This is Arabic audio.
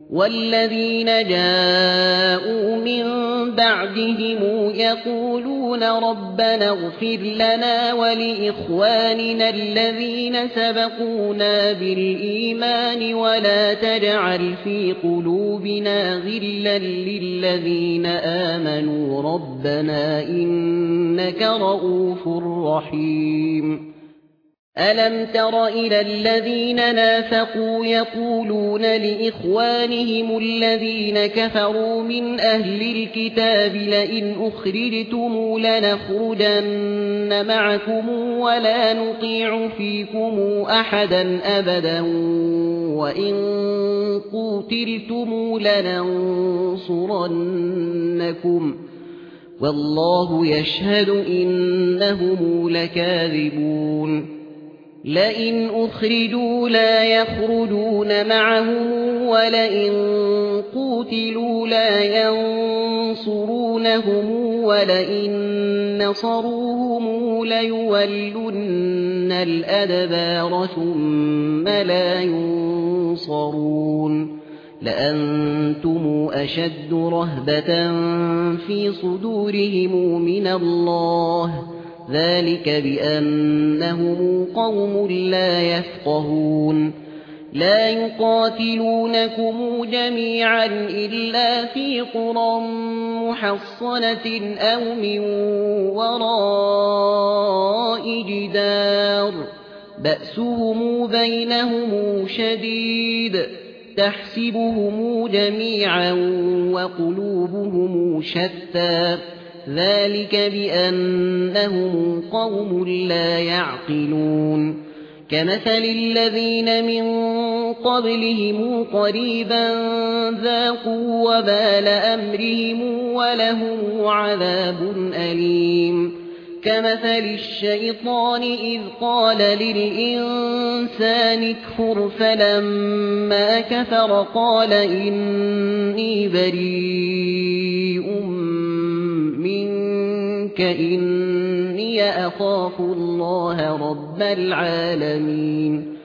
والذين جاءوا من بعدهم يقولون ربنا اغفر لنا ولإخواننا الذين سبقونا بالإيمان ولا تجعل في قلوبنا غلا للذين آمنوا ربنا إنك رؤوف رحيم. ألم تر إلى الذين نافقوا يقولون لإخوانهم الذين كفروا من أهل الكتاب لئن أخرجتم لنخرجن معكم ولا نطيع فيكم أحدا أبدا وإن قوتلتم لننصرنكم والله يشهد إنهم لكاذبون. لئن أخرجوا لا يخرجون معهم ولئن قوتلوا لا ينصرونهم ولئن نصروهم ليولن الأدبار ثم لا ينصرون. لأنتم أشد رهبة في صدورهم من الله ذلك بأنهم قوم لا يفقهون. لا يقاتلونكم جميعا إلا في قرى محصنة أو من وراء جدار بأسهم بينهم شديد تحسبهم جميعا وقلوبهم شتى ذلك بأنهم قوم لا يعقلون. كمثل الذين من قبلهم قريبا ذاقوا وبال أمرهم ولهم عذاب أليم. كمثل الشيطان إذ قال للإنسان اكفر فلما كفر قال إني بريء منك إني أخاف الله رب العالمين.